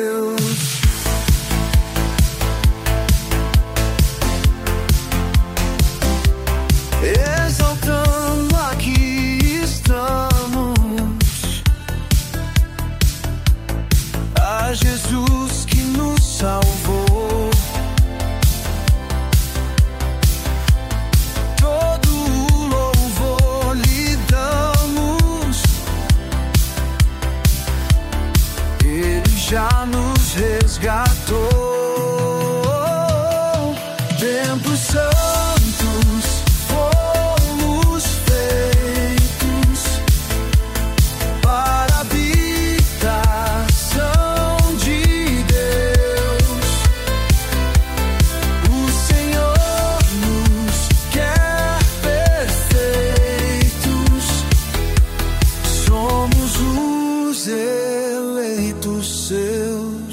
Exaltando aqui estamos a Jesus que nos salvou. Todo o louvor lhe damos, Ele já nos resgatou. Templos santos fomos feitos para a habitação de Deus. O Senhor nos quer perfeitos, somos os eleitos seus.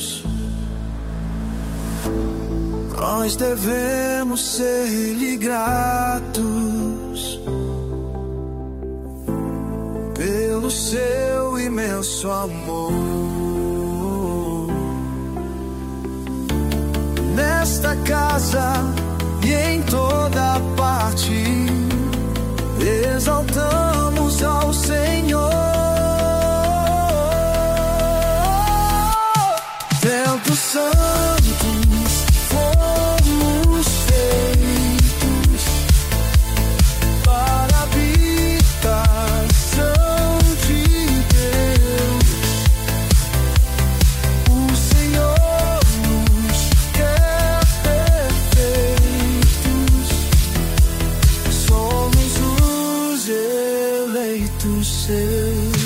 Nós devemos ser-lhe gratos pelo seu imenso amor. Nesta casa e em toda parte exaltamos ao Senhor. Templos santos fomos feitos para a habitação de Deus. O Senhor nos quer perfeitos, somos os eleitos seus.